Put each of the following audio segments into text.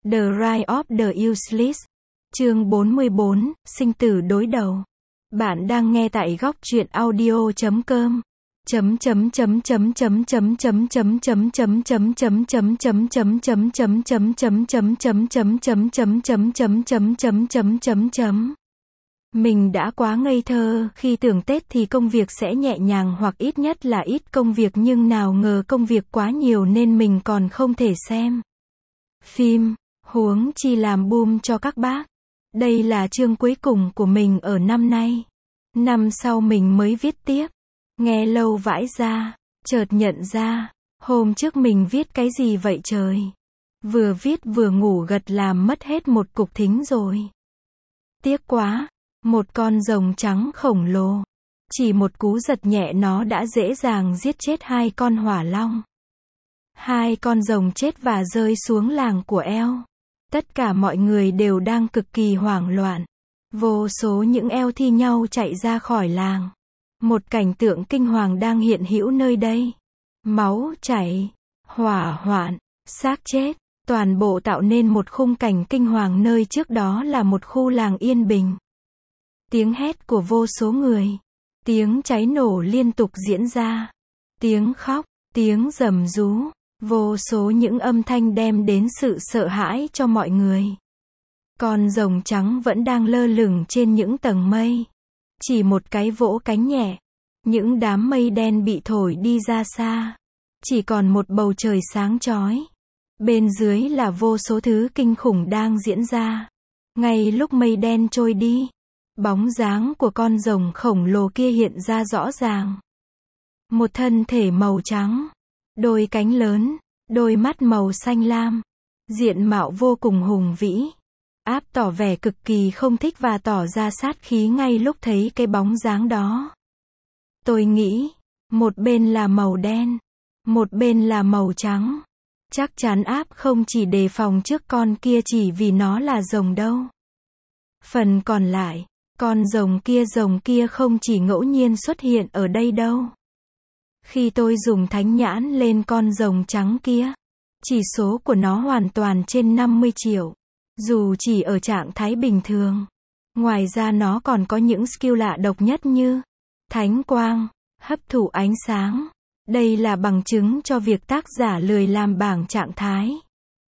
The Rise of the Useless. Chương 44, sinh tử đối đầu. Bạn đang nghe tại góc truyện audio.com. Mình đã quá ngây thơ khi tưởng Tết thì công việc sẽ nhẹ nhàng hoặc ít nhất là ít công việc, nhưng nào ngờ công việc quá nhiều nên mình còn không thể xem phim, huống chi làm boom cho các bác. Đây là chương cuối cùng của mình ở năm nay. Năm sau mình mới viết tiếp. Nghe lâu vãi ra, chợt nhận ra, hôm trước mình viết cái gì vậy trời? Vừa viết vừa ngủ gật làm mất hết một cục thính rồi. Tiếc quá, một con rồng trắng khổng lồ. Chỉ một cú giật nhẹ nó đã dễ dàng giết chết hai con hỏa long. Hai con rồng chết và rơi xuống làng của eo. Tất cả mọi người đều đang cực kỳ hoảng loạn. Vô số những eo thi nhau chạy ra khỏi làng. Một cảnh tượng kinh hoàng đang hiện hữu nơi đây. Máu chảy, hỏa hoạn, xác chết, toàn bộ tạo nên một khung cảnh kinh hoàng nơi trước đó là một khu làng yên bình. Tiếng hét của vô số người, tiếng cháy nổ liên tục diễn ra, tiếng khóc, tiếng gầm rú, vô số những âm thanh đem đến sự sợ hãi cho mọi người. Con rồng trắng vẫn đang lơ lửng trên những tầng mây. Chỉ một cái vỗ cánh nhẹ, những đám mây đen bị thổi đi ra xa. Chỉ còn một bầu trời sáng chói. Bên dưới là vô số thứ kinh khủng đang diễn ra. Ngay lúc mây đen trôi đi, bóng dáng của con rồng khổng lồ kia hiện ra rõ ràng. Một thân thể màu trắng, đôi cánh lớn, đôi mắt màu xanh lam, diện mạo vô cùng hùng vĩ. Áp tỏ vẻ cực kỳ không thích và tỏ ra sát khí ngay lúc thấy cái bóng dáng đó. Tôi nghĩ, một bên là màu đen, một bên là màu trắng. Chắc chắn Áp không chỉ đề phòng trước con kia chỉ vì nó là rồng đâu. Phần còn lại, con rồng kia không chỉ ngẫu nhiên xuất hiện ở đây đâu. Khi tôi dùng thánh nhãn lên con rồng trắng kia, chỉ số của nó hoàn toàn trên 50 triệu. Dù chỉ ở trạng thái bình thường. Ngoài ra nó còn có những skill lạ độc nhất như thánh quang, hấp thụ ánh sáng. Đây là bằng chứng cho việc tác giả lười làm bảng trạng thái.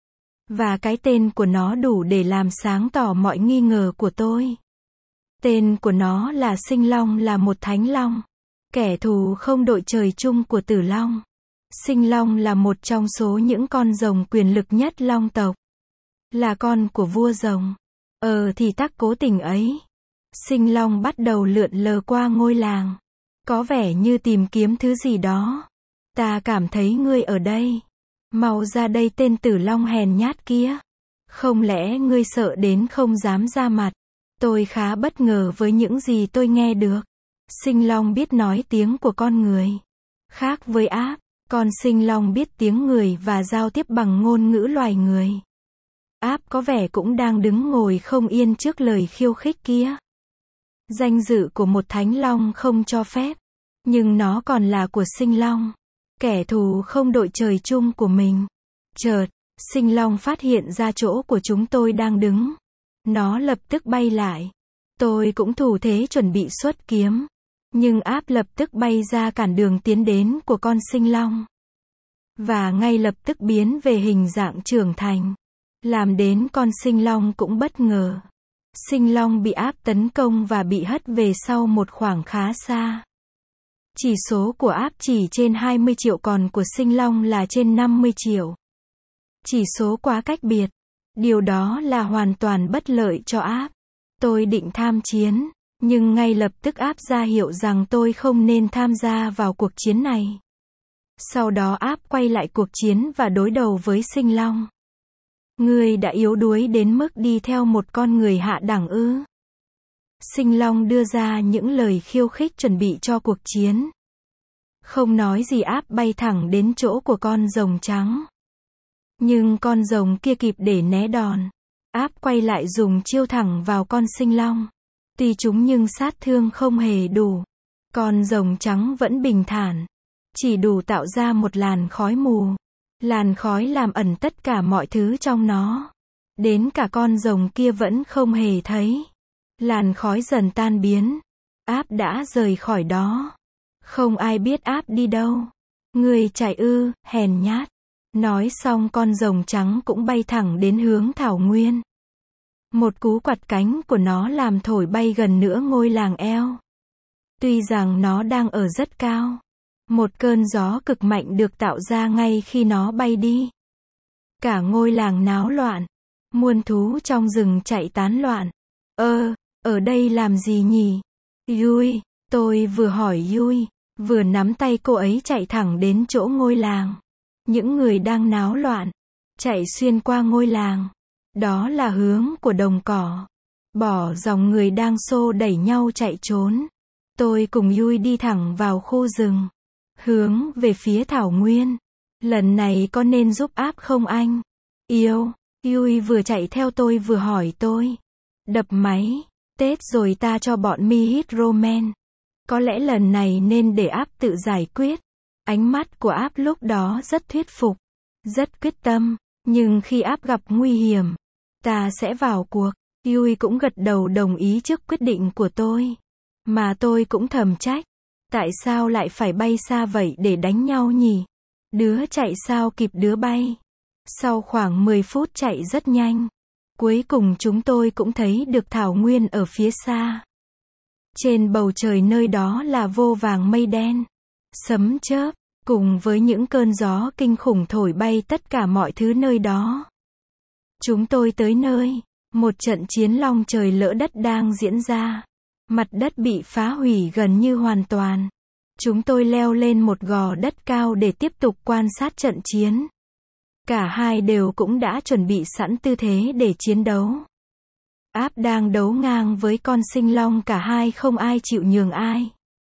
Và cái tên của nó đủ để làm sáng tỏ mọi nghi ngờ của tôi. Tên của nó là Sinh Long, là một thánh long. Kẻ thù không đội trời chung của Tử Long. Sinh Long là một trong số những con rồng quyền lực nhất long tộc. Là con của vua rồng. Thì tắc cố tình ấy. Sinh Long bắt đầu lượn lờ qua ngôi làng. Có vẻ như tìm kiếm thứ gì đó. Ta cảm thấy ngươi ở đây. Mau ra đây tên Tử Long hèn nhát kia. Không lẽ ngươi sợ đến không dám ra mặt? Tôi khá bất ngờ với những gì tôi nghe được. Sinh Long biết nói tiếng của con người. Khác với Áp, con Sinh Long biết tiếng người và giao tiếp bằng ngôn ngữ loài người. Áp có vẻ cũng đang đứng ngồi không yên trước lời khiêu khích kia. Danh dự của một thánh long không cho phép. Nhưng nó còn là của Sinh Long. Kẻ thù không đội trời chung của mình. Chợt, Sinh Long phát hiện ra chỗ của chúng tôi đang đứng. Nó lập tức bay lại. Tôi cũng thủ thế chuẩn bị xuất kiếm. Nhưng Áp lập tức bay ra cản đường tiến đến của con Sinh Long. Và ngay lập tức biến về hình dạng trưởng thành. Làm đến con Sinh Long cũng bất ngờ. Sinh Long bị Áp tấn công và bị hất về sau một khoảng khá xa. Chỉ số của Áp chỉ trên 20 triệu còn của Sinh Long là trên 50 triệu. Chỉ số quá cách biệt. Điều đó là hoàn toàn bất lợi cho Áp. Tôi định tham chiến, nhưng ngay lập tức Áp ra hiệu rằng tôi không nên tham gia vào cuộc chiến này. Sau đó Áp quay lại cuộc chiến và đối đầu với Sinh Long. Ngươi đã yếu đuối đến mức đi theo một con người hạ đẳng ư? Sinh Long đưa ra những lời khiêu khích chuẩn bị cho cuộc chiến. Không nói gì Áp bay thẳng đến chỗ của con rồng trắng. Nhưng con rồng kia kịp để né đòn. Áp quay lại dùng chiêu thẳng vào con Sinh Long. Tuy trúng nhưng sát thương không hề đủ. Con rồng trắng vẫn bình thản. Chỉ đủ tạo ra một làn khói mù. Làn khói làm ẩn tất cả mọi thứ trong nó. Đến cả con rồng kia vẫn không hề thấy. Làn khói dần tan biến. Áp đã rời khỏi đó. Không ai biết áp đi đâu. Người chạy ư, hèn nhát. Nói xong con rồng trắng cũng bay thẳng đến hướng thảo nguyên. Một cú quặt cánh của nó làm thổi bay gần nửa ngôi làng eo. Tuy rằng nó đang ở rất cao. Một cơn gió cực mạnh được tạo ra ngay khi nó bay đi. Cả ngôi làng náo loạn. Muôn thú trong rừng chạy tán loạn. Ở đây làm gì nhỉ? Yui, tôi vừa hỏi Yui, vừa nắm tay cô ấy chạy thẳng đến chỗ ngôi làng. Những người đang náo loạn, chạy xuyên qua ngôi làng. Đó là hướng của đồng cỏ. Bỏ dòng người đang xô đẩy nhau chạy trốn. Tôi cùng Yui đi thẳng vào khu rừng. Hướng về phía thảo nguyên. Lần này có nên giúp áp không anh? Yêu. Yui vừa chạy theo tôi vừa hỏi tôi. Đập máy. Tết rồi ta cho bọn mi hit roman. Có lẽ lần này nên để áp tự giải quyết. Ánh mắt của áp lúc đó rất thuyết phục. Rất quyết tâm. Nhưng khi áp gặp nguy hiểm, ta sẽ vào cuộc. Yui cũng gật đầu đồng ý trước quyết định của tôi. Mà tôi cũng thầm trách. Tại sao lại phải bay xa vậy để đánh nhau nhỉ? Đứa chạy sao kịp đứa bay. Sau khoảng 10 phút chạy rất nhanh. Cuối cùng chúng tôi cũng thấy được thảo nguyên ở phía xa. Trên bầu trời nơi đó là vô vàng mây đen. Sấm chớp, cùng với những cơn gió kinh khủng thổi bay tất cả mọi thứ nơi đó. Chúng tôi tới nơi. Một trận chiến long trời lỡ đất đang diễn ra. Mặt đất bị phá hủy gần như hoàn toàn. Chúng tôi leo lên một gò đất cao để tiếp tục quan sát trận chiến. Cả hai đều cũng đã chuẩn bị sẵn tư thế để chiến đấu. Áp đang đấu ngang với con sinh long, cả hai không ai chịu nhường ai.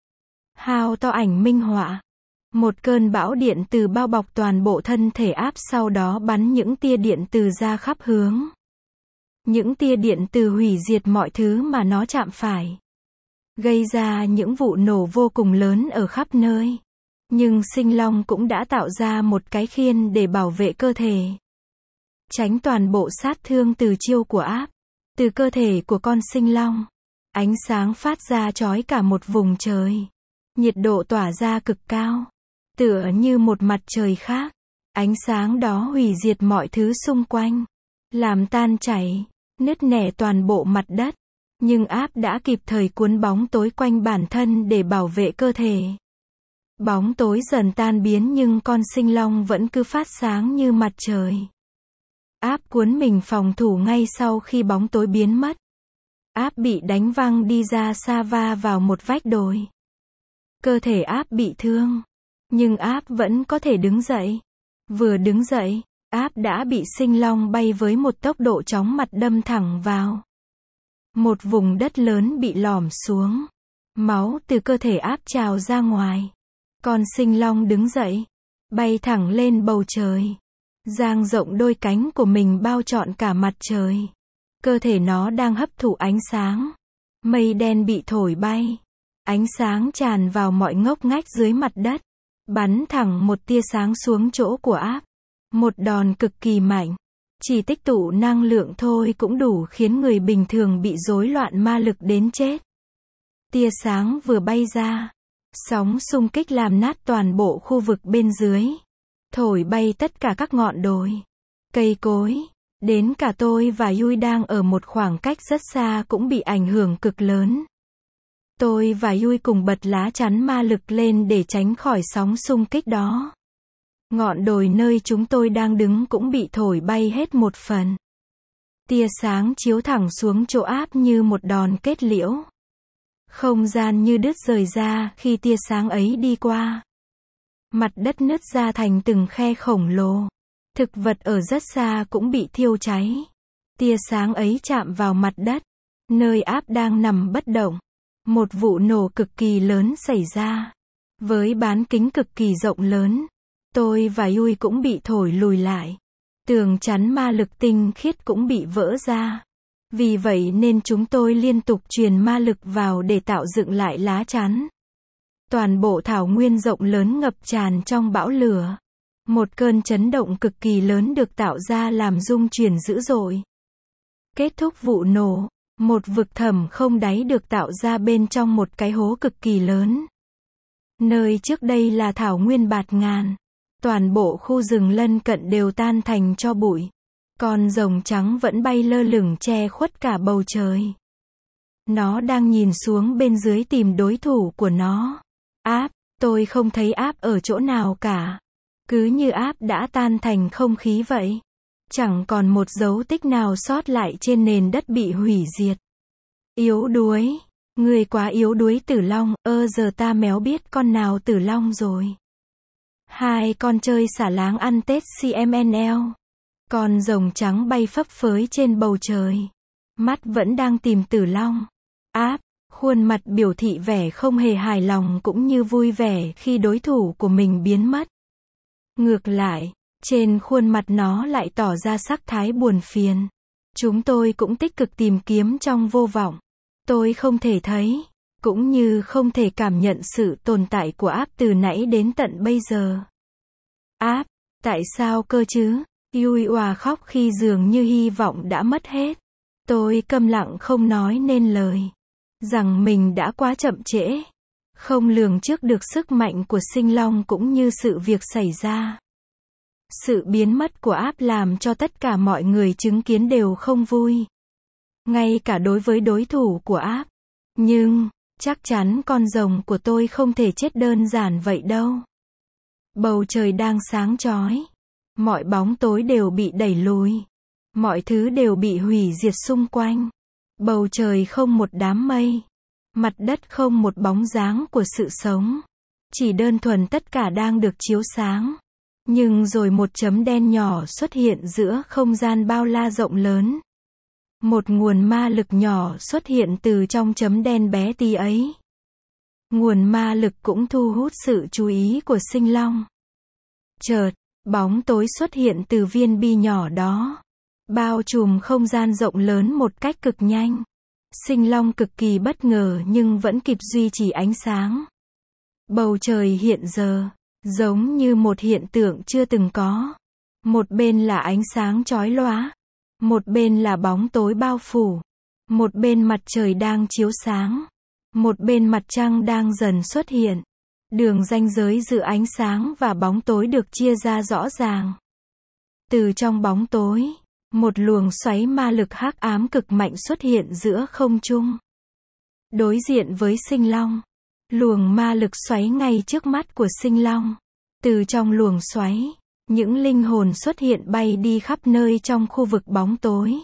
Hao to ảnh minh họa. Một cơn bão điện từ bao bọc toàn bộ thân thể áp, sau đó bắn những tia điện từ ra khắp hướng. Những tia điện từ hủy diệt mọi thứ mà nó chạm phải. Gây ra những vụ nổ vô cùng lớn ở khắp nơi. Nhưng sinh long cũng đã tạo ra một cái khiên để bảo vệ cơ thể. Tránh toàn bộ sát thương từ chiêu của áp. Từ cơ thể của con sinh long, ánh sáng phát ra chói cả một vùng trời. Nhiệt độ tỏa ra cực cao. Tựa như một mặt trời khác. Ánh sáng đó hủy diệt mọi thứ xung quanh. Làm tan chảy, nứt nẻ toàn bộ mặt đất. Nhưng áp đã kịp thời cuốn bóng tối quanh bản thân để bảo vệ cơ thể. Bóng tối dần tan biến nhưng con sinh long vẫn cứ phát sáng như mặt trời. Áp cuốn mình phòng thủ ngay sau khi bóng tối biến mất. Áp bị đánh văng đi ra xa, va vào một vách đồi. Cơ thể áp bị thương. Nhưng áp vẫn có thể đứng dậy. Vừa đứng dậy, áp đã bị sinh long bay với một tốc độ chóng mặt đâm thẳng vào. Một vùng đất lớn bị lỏm xuống. Máu từ cơ thể áp trào ra ngoài. Con sinh long đứng dậy, bay thẳng lên bầu trời. Dang rộng đôi cánh của mình bao trọn cả mặt trời. Cơ thể nó đang hấp thụ ánh sáng. Mây đen bị thổi bay. Ánh sáng tràn vào mọi ngóc ngách dưới mặt đất. Bắn thẳng một tia sáng xuống chỗ của áp. Một đòn cực kỳ mạnh. Chỉ tích tụ năng lượng thôi cũng đủ khiến người bình thường bị rối loạn ma lực đến chết. Tia sáng vừa bay ra, sóng xung kích làm nát toàn bộ khu vực bên dưới. Thổi bay tất cả các ngọn đồi, cây cối. Đến cả tôi và Yui đang ở một khoảng cách rất xa cũng bị ảnh hưởng cực lớn. Tôi và Yui cùng bật lá chắn ma lực lên để tránh khỏi sóng xung kích đó. Ngọn đồi nơi chúng tôi đang đứng cũng bị thổi bay hết một phần. Tia sáng chiếu thẳng xuống chỗ áp như một đòn kết liễu. Không gian như đứt rời ra khi tia sáng ấy đi qua. Mặt đất nứt ra thành từng khe khổng lồ. Thực vật ở rất xa cũng bị thiêu cháy. Tia sáng ấy chạm vào mặt đất, nơi áp đang nằm bất động. Một vụ nổ cực kỳ lớn xảy ra. Với bán kính cực kỳ rộng lớn, tôi và Yui cũng bị thổi lùi lại. Tường chắn ma lực tinh khiết cũng bị vỡ ra. Vì vậy nên chúng tôi liên tục truyền ma lực vào để tạo dựng lại lá chắn. Toàn bộ thảo nguyên rộng lớn ngập tràn trong bão lửa. Một cơn chấn động cực kỳ lớn được tạo ra làm rung chuyển dữ dội. Kết thúc vụ nổ, một vực thẳm không đáy được tạo ra bên trong một cái hố cực kỳ lớn. Nơi trước đây là thảo nguyên bạt ngàn. Toàn bộ khu rừng lân cận đều tan thành tro bụi. Con rồng trắng vẫn bay lơ lửng che khuất cả bầu trời. Nó đang nhìn xuống bên dưới tìm đối thủ của nó. Áp, tôi không thấy áp ở chỗ nào cả. Cứ như áp đã tan thành không khí vậy. Chẳng còn một dấu tích nào sót lại trên nền đất bị hủy diệt. Yếu đuối. Người quá yếu đuối Tử Long, giờ ta méo biết con nào Tử Long rồi. Hai con chơi xả láng ăn Tết CMNL. Con rồng trắng bay phấp phới trên bầu trời. Mắt vẫn đang tìm Tử Long. Áp, khuôn mặt biểu thị vẻ không hề hài lòng cũng như vui vẻ khi đối thủ của mình biến mất. Ngược lại, trên khuôn mặt nó lại tỏ ra sắc thái buồn phiền. Chúng tôi cũng tích cực tìm kiếm trong vô vọng. Tôi không thể thấy, cũng như không thể cảm nhận sự tồn tại của áp từ nãy đến tận bây giờ. Áp, tại sao cơ chứ? Yui Oa khóc khi dường như hy vọng đã mất hết. Tôi câm lặng không nói nên lời. Rằng mình đã quá chậm trễ. Không lường trước được sức mạnh của sinh long cũng như sự việc xảy ra. Sự biến mất của áp làm cho tất cả mọi người chứng kiến đều không vui. Ngay cả đối với đối thủ của áp. Nhưng, chắc chắn con rồng của tôi không thể chết đơn giản vậy đâu. Bầu trời đang sáng chói. Mọi bóng tối đều bị đẩy lùi. Mọi thứ đều bị hủy diệt xung quanh. Bầu trời không một đám mây. Mặt đất không một bóng dáng của sự sống. Chỉ đơn thuần tất cả đang được chiếu sáng. Nhưng rồi một chấm đen nhỏ xuất hiện giữa không gian bao la rộng lớn. Một nguồn ma lực nhỏ xuất hiện từ trong chấm đen bé tí ấy. Nguồn ma lực cũng thu hút sự chú ý của sinh long. Chợt, bóng tối xuất hiện từ viên bi nhỏ đó. Bao trùm không gian rộng lớn một cách cực nhanh. Sinh long cực kỳ bất ngờ nhưng vẫn kịp duy trì ánh sáng. Bầu trời hiện giờ, giống như một hiện tượng chưa từng có. Một bên là ánh sáng chói lóa. Một bên là bóng tối bao phủ. Một bên mặt trời đang chiếu sáng. Một bên mặt trăng đang dần xuất hiện. Đường ranh giới giữa ánh sáng và bóng tối được chia ra rõ ràng. Từ trong bóng tối, một luồng xoáy ma lực hắc ám cực mạnh xuất hiện giữa không trung. Đối diện với sinh long, luồng ma lực xoáy ngay trước mắt của sinh long. Từ trong luồng xoáy, những linh hồn xuất hiện bay đi khắp nơi trong khu vực bóng tối.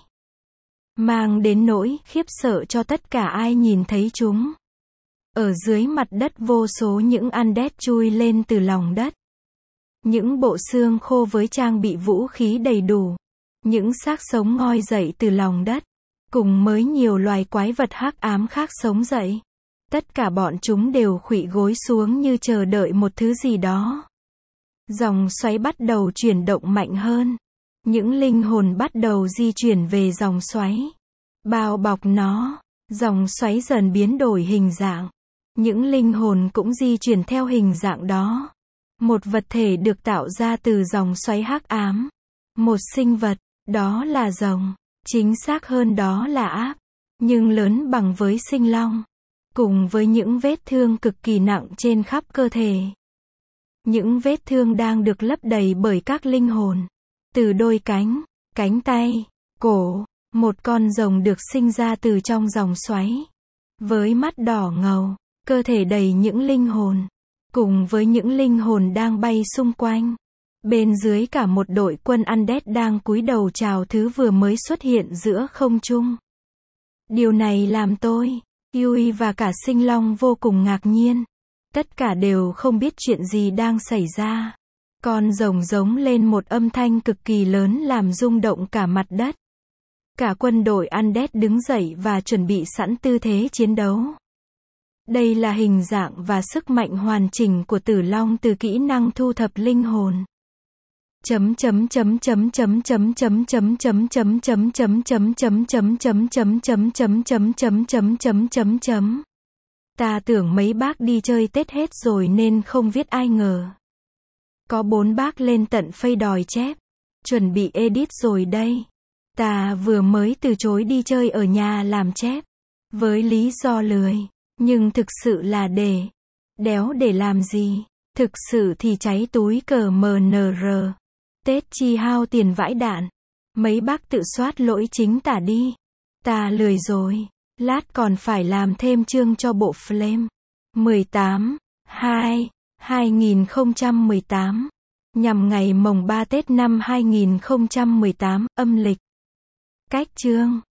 Mang đến nỗi khiếp sợ cho tất cả ai nhìn thấy chúng. Ở dưới mặt đất vô số những undead chui lên từ lòng đất. Những bộ xương khô với trang bị vũ khí đầy đủ. Những xác sống ngoi dậy từ lòng đất. Cùng với nhiều loài quái vật hắc ám khác sống dậy. Tất cả bọn chúng đều khuỵu gối xuống như chờ đợi một thứ gì đó. Dòng xoáy bắt đầu chuyển động mạnh hơn. Những linh hồn bắt đầu di chuyển về dòng xoáy. Bao bọc nó. Dòng xoáy dần biến đổi hình dạng. Những linh hồn cũng di chuyển theo hình dạng đó. Một vật thể được tạo ra từ dòng xoáy hắc ám. Một sinh vật, đó là rồng. Chính xác hơn đó là áp. Nhưng lớn bằng với sinh long. Cùng với những vết thương cực kỳ nặng trên khắp cơ thể. Những vết thương đang được lấp đầy bởi các linh hồn. Từ đôi cánh, cánh tay, cổ, một con rồng được sinh ra từ trong dòng xoáy. Với mắt đỏ ngầu, cơ thể đầy những linh hồn. Cùng với những linh hồn đang bay xung quanh. Bên dưới cả một đội quân undead đang cúi đầu chào thứ vừa mới xuất hiện giữa không trung. Điều này làm tôi, Yui và cả sinh long vô cùng ngạc nhiên. Tất cả đều không biết chuyện gì đang xảy ra. Con rồng giống lên một âm thanh cực kỳ lớn làm rung động cả mặt đất. Cả quân đội undead đứng dậy và chuẩn bị sẵn tư thế chiến đấu. Đây là hình dạng và sức mạnh hoàn chỉnh của Tử Long từ kỹ năng thu thập linh hồn. Ta tưởng mấy bác đi chơi Tết hết rồi nên không viết, ai ngờ có 4 bác lên tận phây đòi chép. Chuẩn bị edit rồi đây. Ta vừa mới từ chối đi chơi ở nhà làm chép. Với lý do lười. Nhưng thực sự là đéo để làm gì. Thực sự thì cháy túi cờ MNR. Tết chi hao tiền vãi đạn. Mấy bác tự soát lỗi chính tả đi. Ta lười rồi. Lát còn phải làm thêm chương cho bộ Flame. 18/2/2018. Nhằm ngày mồng 3 Tết năm 2018, âm lịch. Cách chương